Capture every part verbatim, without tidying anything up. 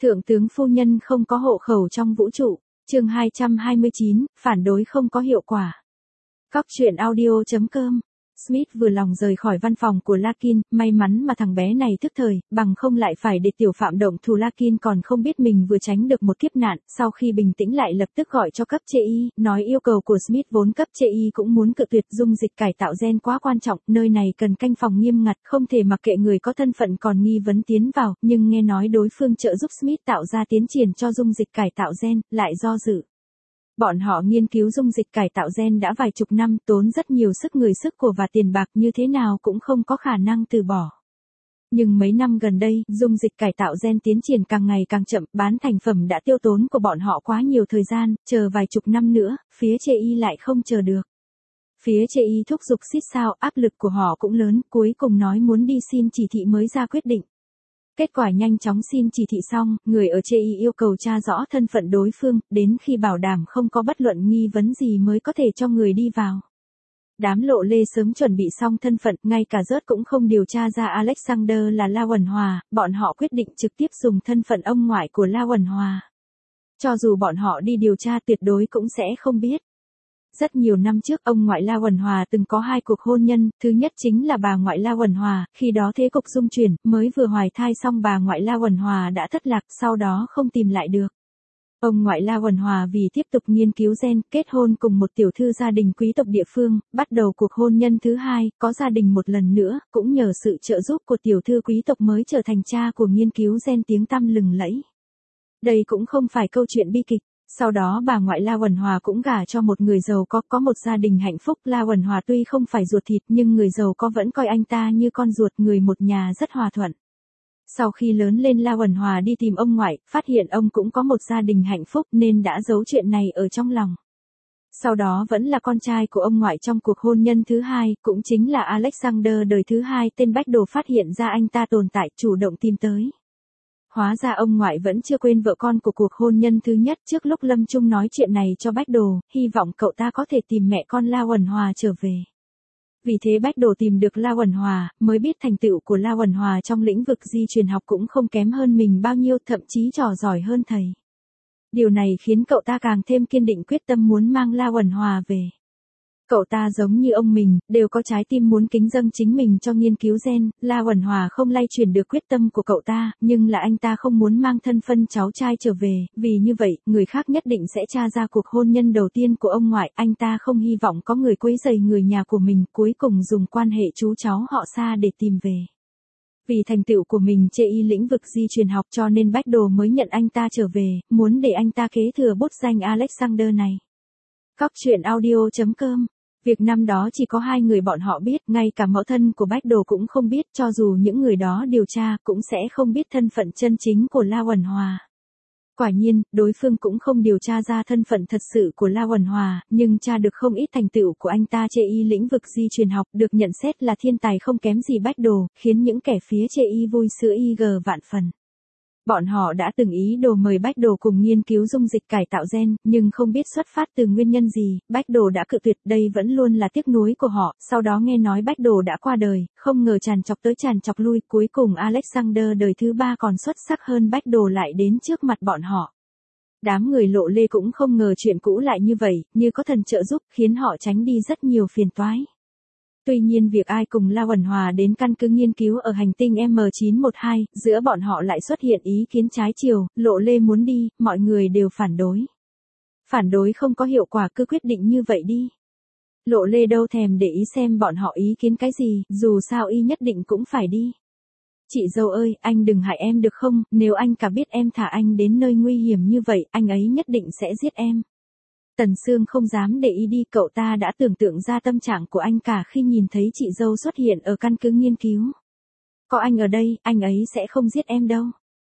Thượng tướng phu nhân không có hộ khẩu trong vũ trụ, chương hai trăm hai mươi chín, phản đối không có hiệu quả. Cóc truyện audio chấm com. Smith vừa lòng rời khỏi văn phòng của Larkin, may mắn mà thằng bé này thức thời, bằng không lại phải để tiểu phạm động thủ. Larkin còn không biết mình vừa tránh được một kiếp nạn, sau khi bình tĩnh lại lập tức gọi cho cấp chế y, nói yêu cầu của Smith vốn cấp chế y cũng muốn cự tuyệt. Dung dịch cải tạo gen quá quan trọng, nơi này cần canh phòng nghiêm ngặt, không thể mặc kệ người có thân phận còn nghi vấn tiến vào, nhưng nghe nói đối phương trợ giúp Smith tạo ra tiến triển cho dung dịch cải tạo gen, lại do dự. Bọn họ nghiên cứu dung dịch cải tạo gen đã vài chục năm, tốn rất nhiều sức người sức của và tiền bạc, như thế nào cũng không có khả năng từ bỏ. Nhưng mấy năm gần đây, dung dịch cải tạo gen tiến triển càng ngày càng chậm, bán thành phẩm đã tiêu tốn của bọn họ quá nhiều thời gian, chờ vài chục năm nữa, phía chê y lại không chờ được. Phía chê y thúc giục xít sao, áp lực của họ cũng lớn, cuối cùng nói muốn đi xin chỉ thị mới ra quyết định. Kết quả nhanh chóng xin chỉ thị xong, người ở chê y yêu cầu tra rõ thân phận đối phương, đến khi bảo đảm không có bất luận nghi vấn gì mới có thể cho người đi vào. Đám lộ lê sớm chuẩn bị xong thân phận, ngay cả rớt cũng không điều tra ra Alexander là La Uẩn Hòa, bọn họ quyết định trực tiếp dùng thân phận ông ngoại của La Uẩn Hòa. Cho dù bọn họ đi điều tra tuyệt đối cũng sẽ không biết. Rất nhiều năm trước ông ngoại La Uẩn Hòa từng có hai cuộc hôn nhân, thứ nhất chính là bà ngoại La Uẩn Hòa, khi đó thế cục dung chuyển, mới vừa hoài thai xong bà ngoại La Uẩn Hòa đã thất lạc, sau đó không tìm lại được. Ông ngoại La Uẩn Hòa vì tiếp tục nghiên cứu gen, kết hôn cùng một tiểu thư gia đình quý tộc địa phương, bắt đầu cuộc hôn nhân thứ hai, có gia đình một lần nữa, cũng nhờ sự trợ giúp của tiểu thư quý tộc mới trở thành cha của nghiên cứu gen tiếng tăm lừng lẫy. Đây cũng không phải câu chuyện bi kịch. Sau đó bà ngoại La Uẩn Hòa cũng gả cho một người giàu có, có một gia đình hạnh phúc. La Uẩn Hòa tuy không phải ruột thịt nhưng người giàu có vẫn coi anh ta như con ruột, người một nhà rất hòa thuận. Sau khi lớn lên La Uẩn Hòa đi tìm ông ngoại, phát hiện ông cũng có một gia đình hạnh phúc nên đã giấu chuyện này ở trong lòng. Sau đó vẫn là con trai của ông ngoại trong cuộc hôn nhân thứ hai, cũng chính là Alexander đời thứ hai, tên Bách Đồ phát hiện ra anh ta tồn tại, chủ động tìm tới. Hóa ra ông ngoại vẫn chưa quên vợ con của cuộc hôn nhân thứ nhất. Trước lúc lâm chung nói chuyện này cho Bách Đồ, hy vọng cậu ta có thể tìm mẹ con La Uẩn Hòa trở về. Vì thế Bách Đồ tìm được La Uẩn Hòa, mới biết thành tựu của La Uẩn Hòa trong lĩnh vực di truyền học cũng không kém hơn mình bao nhiêu, thậm chí trò giỏi hơn thầy. Điều này khiến cậu ta càng thêm kiên định quyết tâm muốn mang La Uẩn Hòa về. Cậu ta giống như ông mình, đều có trái tim muốn kính dâng chính mình cho nghiên cứu gen. La Uẩn Hòa không lay chuyển được quyết tâm của cậu ta, nhưng là anh ta không muốn mang thân phân cháu trai trở về, vì như vậy, người khác nhất định sẽ tra ra cuộc hôn nhân đầu tiên của ông ngoại. Anh ta không hy vọng có người quấy rầy người nhà của mình, cuối cùng dùng quan hệ chú cháu họ xa để tìm về. Vì thành tựu của mình chê y lĩnh vực di truyền học cho nên Bách Đồ mới nhận anh ta trở về, muốn để anh ta kế thừa bút danh Alexander này. Cóc truyện audio chấm com. Việc năm đó chỉ có hai người bọn họ biết, ngay cả mẫu thân của Bách Đồ cũng không biết, cho dù những người đó điều tra cũng sẽ không biết thân phận chân chính của La Uẩn Hòa. Quả nhiên, đối phương cũng không điều tra ra thân phận thật sự của La Uẩn Hòa, nhưng tra được không ít thành tựu của anh ta chê y lĩnh vực di truyền học, được nhận xét là thiên tài không kém gì Bách Đồ, khiến những kẻ phía chê y vui sữa y gờ vạn phần. Bọn họ đã từng ý đồ mời Bách Đồ cùng nghiên cứu dung dịch cải tạo gen, nhưng không biết xuất phát từ nguyên nhân gì, Bách Đồ đã cự tuyệt, đây vẫn luôn là tiếc nuối của họ. Sau đó nghe nói Bách Đồ đã qua đời, không ngờ tràn chọc tới tràn chọc lui, cuối cùng Alexander đời thứ ba còn xuất sắc hơn Bách Đồ lại đến trước mặt bọn họ. Đám người lộ lê cũng không ngờ chuyện cũ lại như vậy, như có thần trợ giúp, khiến họ tránh đi rất nhiều phiền toái. Tuy nhiên việc ai cùng La Uẩn Hòa đến căn cứ nghiên cứu ở hành tinh M chín một hai, giữa bọn họ lại xuất hiện ý kiến trái chiều. Lộ lê muốn đi, mọi người đều phản đối. Phản đối không có hiệu quả, cứ quyết định như vậy đi. Lộ lê đâu thèm để ý xem bọn họ ý kiến cái gì, dù sao y nhất định cũng phải đi. Chị dâu ơi, anh đừng hại em được không, nếu anh cả biết em thả anh đến nơi nguy hiểm như vậy, anh ấy nhất định sẽ giết em. Tần Sương không dám để ý đi, cậu ta đã tưởng tượng ra tâm trạng của anh cả khi nhìn thấy chị dâu xuất hiện ở căn cứ nghiên cứu. Có anh ở đây, anh ấy sẽ không giết em đâu.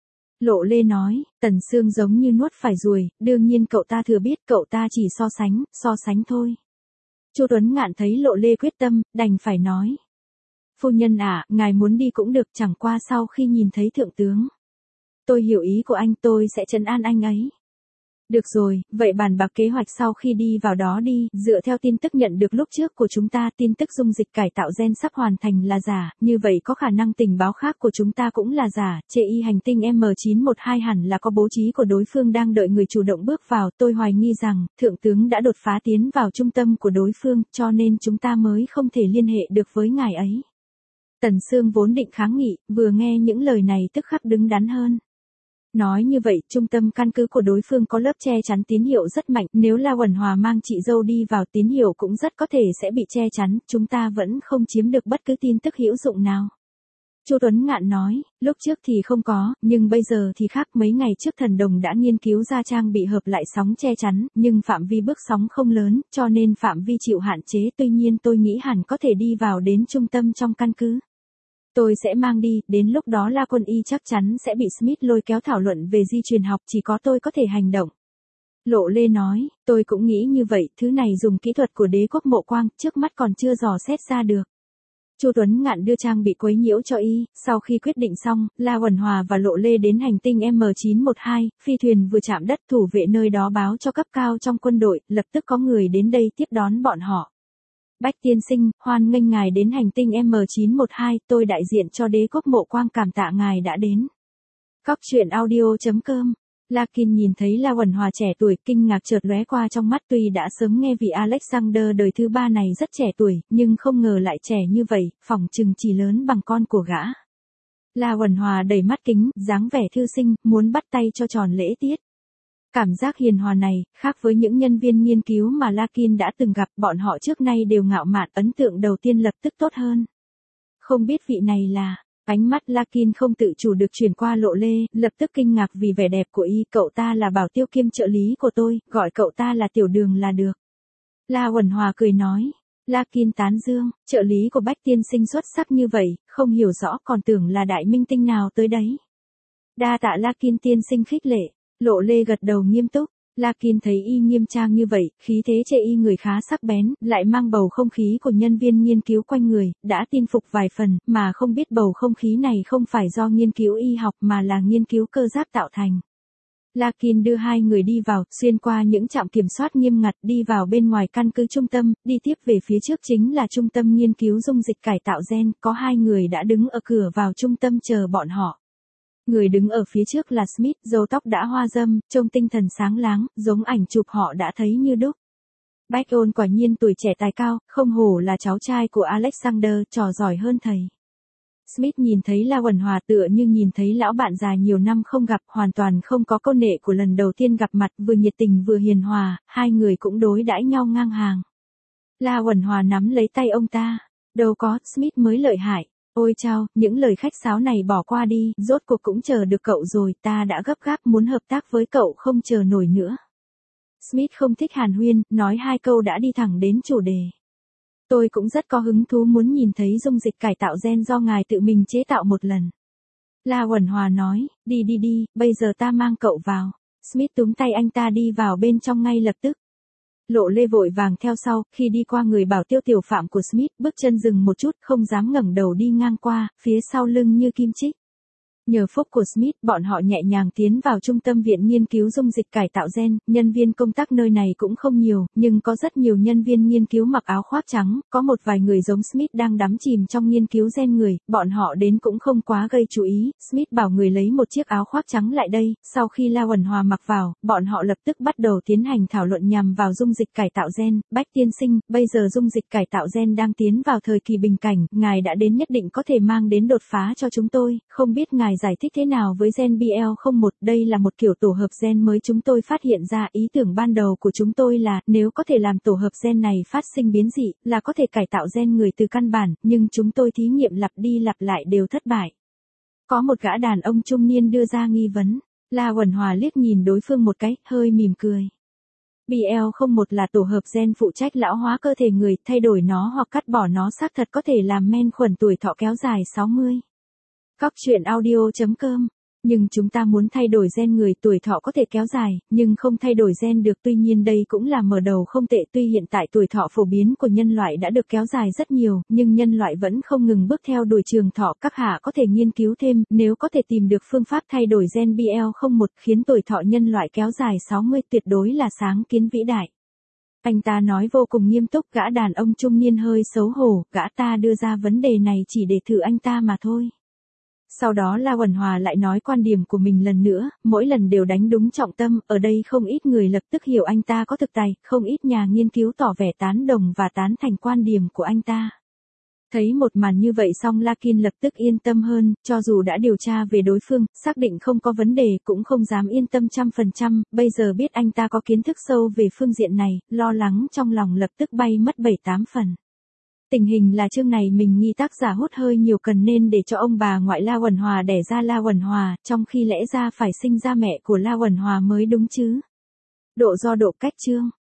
Lộ lê nói. Tần Sương giống như nuốt phải ruồi, đương nhiên cậu ta thừa biết, cậu ta chỉ so sánh, so sánh thôi. Chu Tuấn Ngạn thấy lộ lê quyết tâm, đành phải nói. Phu nhân à, ngài muốn đi cũng được, chẳng qua sau khi nhìn thấy thượng tướng. Tôi hiểu ý của anh, tôi sẽ trấn an anh ấy. Được rồi, vậy bàn bạc kế hoạch sau khi đi vào đó đi, dựa theo tin tức nhận được lúc trước của chúng ta, tin tức dung dịch cải tạo gen sắp hoàn thành là giả, như vậy có khả năng tình báo khác của chúng ta cũng là giả, chê y hành tinh M chín một hai hẳn là có bố trí của đối phương đang đợi người chủ động bước vào, tôi hoài nghi rằng, thượng tướng đã đột phá tiến vào trung tâm của đối phương, cho nên chúng ta mới không thể liên hệ được với ngài ấy. Tần Sương vốn định kháng nghị, vừa nghe những lời này tức khắc đứng đắn hơn. Nói như vậy, trung tâm căn cứ của đối phương có lớp che chắn tín hiệu rất mạnh, nếu La Uẩn Hòa mang chị dâu đi vào tín hiệu cũng rất có thể sẽ bị che chắn, chúng ta vẫn không chiếm được bất cứ tin tức hữu dụng nào. Chu Tuấn Ngạn nói, lúc trước thì không có, nhưng bây giờ thì khác, mấy ngày trước thần đồng đã nghiên cứu ra trang bị hợp lại sóng che chắn, nhưng phạm vi bước sóng không lớn, cho nên phạm vi chịu hạn chế, tuy nhiên tôi nghĩ hẳn có thể đi vào đến trung tâm trong căn cứ. Tôi sẽ mang đi, đến lúc đó La Quân Y chắc chắn sẽ bị Smith lôi kéo thảo luận về di truyền học, chỉ có tôi có thể hành động. Lộ Lê nói, tôi cũng nghĩ như vậy, thứ này dùng kỹ thuật của đế quốc Mộ Quang, trước mắt còn chưa dò xét ra được. Chu Tuấn Ngạn đưa trang bị quấy nhiễu cho y, sau khi quyết định xong, La Uẩn Hòa và Lộ Lê đến hành tinh M chín một hai, phi thuyền vừa chạm đất, thủ vệ nơi đó báo cho cấp cao trong quân đội, lập tức có người đến đây tiếp đón bọn họ. Bách tiên sinh, hoan nghênh ngài đến hành tinh M chín một hai, tôi đại diện cho đế quốc Mộ Quang cảm tạ ngài đã đến. Cóc truyện audio chấm com. Larkin nhìn thấy La Uẩn Hòa trẻ tuổi, kinh ngạc chợt lóe qua trong mắt, tuy đã sớm nghe vị Alexander đời thứ ba này rất trẻ tuổi, nhưng không ngờ lại trẻ như vậy, phỏng chừng chỉ lớn bằng con của gã. La Uẩn Hòa đầy mắt kính, dáng vẻ thư sinh, muốn bắt tay cho tròn lễ tiết. Cảm giác hiền hòa này, khác với những nhân viên nghiên cứu mà Larkin đã từng gặp, bọn họ trước nay đều ngạo mạn, ấn tượng đầu tiên lập tức tốt hơn. Không biết vị này là... Ánh mắt Larkin không tự chủ được chuyển qua Lộ Lê, lập tức kinh ngạc vì vẻ đẹp của y, cậu ta là bảo tiêu kiêm trợ lý của tôi, gọi cậu ta là Tiểu Đường là được. La Uẩn Hòa cười nói, Larkin tán dương, trợ lý của Bách tiên sinh xuất sắc như vậy, không hiểu rõ còn tưởng là đại minh tinh nào tới đấy. Đa tạ Larkin tiên sinh khích lệ, Lộ Lê gật đầu nghiêm túc. Larkin thấy y nghiêm trang như vậy, khí thế chê y người khá sắc bén, lại mang bầu không khí của nhân viên nghiên cứu quanh người, đã tin phục vài phần, mà không biết bầu không khí này không phải do nghiên cứu y học mà là nghiên cứu cơ giáp tạo thành. Larkin đưa hai người đi vào, xuyên qua những trạm kiểm soát nghiêm ngặt, đi vào bên ngoài căn cứ trung tâm, đi tiếp về phía trước chính là trung tâm nghiên cứu dung dịch cải tạo gen, có hai người đã đứng ở cửa vào trung tâm chờ bọn họ. Người đứng ở phía trước là Smith, râu tóc đã hoa râm, trông tinh thần sáng láng, giống ảnh chụp họ đã thấy như đúc. Bacon quả nhiên tuổi trẻ tài cao, không hổ là cháu trai của Alexander, trò giỏi hơn thầy. Smith nhìn thấy La Uẩn Hòa tựa như nhìn thấy lão bạn già nhiều năm không gặp, hoàn toàn không có câu nệ của lần đầu tiên gặp mặt, vừa nhiệt tình vừa hiền hòa, hai người cũng đối đãi nhau ngang hàng. La Uẩn Hòa nắm lấy tay ông ta, đâu có, Smith mới lợi hại. Ôi chao, những lời khách sáo này bỏ qua đi, rốt cuộc cũng chờ được cậu rồi, ta đã gấp gáp muốn hợp tác với cậu không chờ nổi nữa. Smith không thích hàn huyên, nói hai câu đã đi thẳng đến chủ đề. Tôi cũng rất có hứng thú muốn nhìn thấy dung dịch cải tạo gen do ngài tự mình chế tạo một lần. La Uẩn Hòa nói, đi đi đi, bây giờ ta mang cậu vào. Smith túm tay anh ta đi vào bên trong ngay lập tức. Lộ Lê vội vàng theo sau, khi đi qua người bảo tiêu tiểu phạm của Smith, bước chân dừng một chút, không dám ngẩng đầu đi ngang qua, phía sau lưng như kim chích. Nhờ phúc của Smith, bọn họ nhẹ nhàng tiến vào trung tâm viện nghiên cứu dung dịch cải tạo gen, nhân viên công tác nơi này cũng không nhiều, nhưng có rất nhiều nhân viên nghiên cứu mặc áo khoác trắng, có một vài người giống Smith đang đắm chìm trong nghiên cứu gen người, bọn họ đến cũng không quá gây chú ý, Smith bảo người lấy một chiếc áo khoác trắng lại đây, sau khi La Uẩn Hòa mặc vào, bọn họ lập tức bắt đầu tiến hành thảo luận nhằm vào dung dịch cải tạo gen, Bách tiên sinh, bây giờ dung dịch cải tạo gen đang tiến vào thời kỳ bình cảnh, ngài đã đến nhất định có thể mang đến đột phá cho chúng tôi, không biết ngài giải thích thế nào với gen B L không một, đây là một kiểu tổ hợp gen mới chúng tôi phát hiện ra, ý tưởng ban đầu của chúng tôi là, nếu có thể làm tổ hợp gen này phát sinh biến dị, là có thể cải tạo gen người từ căn bản, nhưng chúng tôi thí nghiệm lặp đi lặp lại đều thất bại. Có một gã đàn ông trung niên đưa ra nghi vấn, La Uẩn Hòa liếc nhìn đối phương một cái, hơi mỉm cười. B L không một là tổ hợp gen phụ trách lão hóa cơ thể người, thay đổi nó hoặc cắt bỏ nó xác thật có thể làm men khuẩn tuổi thọ kéo dài sáu mươi. Cóc truyện audio chấm com Nhưng chúng ta muốn thay đổi gen người, tuổi thọ có thể kéo dài, nhưng không thay đổi gen được. Tuy nhiên đây cũng là mở đầu không tệ. Tuy hiện tại tuổi thọ phổ biến của nhân loại đã được kéo dài rất nhiều, nhưng nhân loại vẫn không ngừng bước theo đuổi trường thọ. Các hạ có thể nghiên cứu thêm, nếu có thể tìm được phương pháp thay đổi gen B L không một khiến tuổi thọ nhân loại kéo dài sáu mươi, tuyệt đối là sáng kiến vĩ đại. Anh ta nói vô cùng nghiêm túc. Gã đàn ông trung niên hơi xấu hổ, gã ta đưa ra vấn đề này chỉ để thử anh ta mà thôi. Sau đó La Uẩn Hòa lại nói quan điểm của mình lần nữa, mỗi lần đều đánh đúng trọng tâm. Ở đây không ít người lập tức hiểu anh ta có thực tài, không ít nhà nghiên cứu tỏ vẻ tán đồng và tán thành quan điểm của anh ta. Thấy một màn như vậy xong Larkin lập tức yên tâm hơn, cho dù đã điều tra về đối phương, xác định không có vấn đề, cũng không dám yên tâm trăm phần trăm, bây giờ biết anh ta có kiến thức sâu về phương diện này, lo lắng trong lòng lập tức bay mất bảy tám phần. Tình hình là chương này mình nghi tác giả hút hơi nhiều, cần nên để cho ông bà ngoại La Uẩn Hòa đẻ ra La Uẩn Hòa, trong khi lẽ ra phải sinh ra mẹ của La Uẩn Hòa mới đúng chứ. Độ do độ cách chương.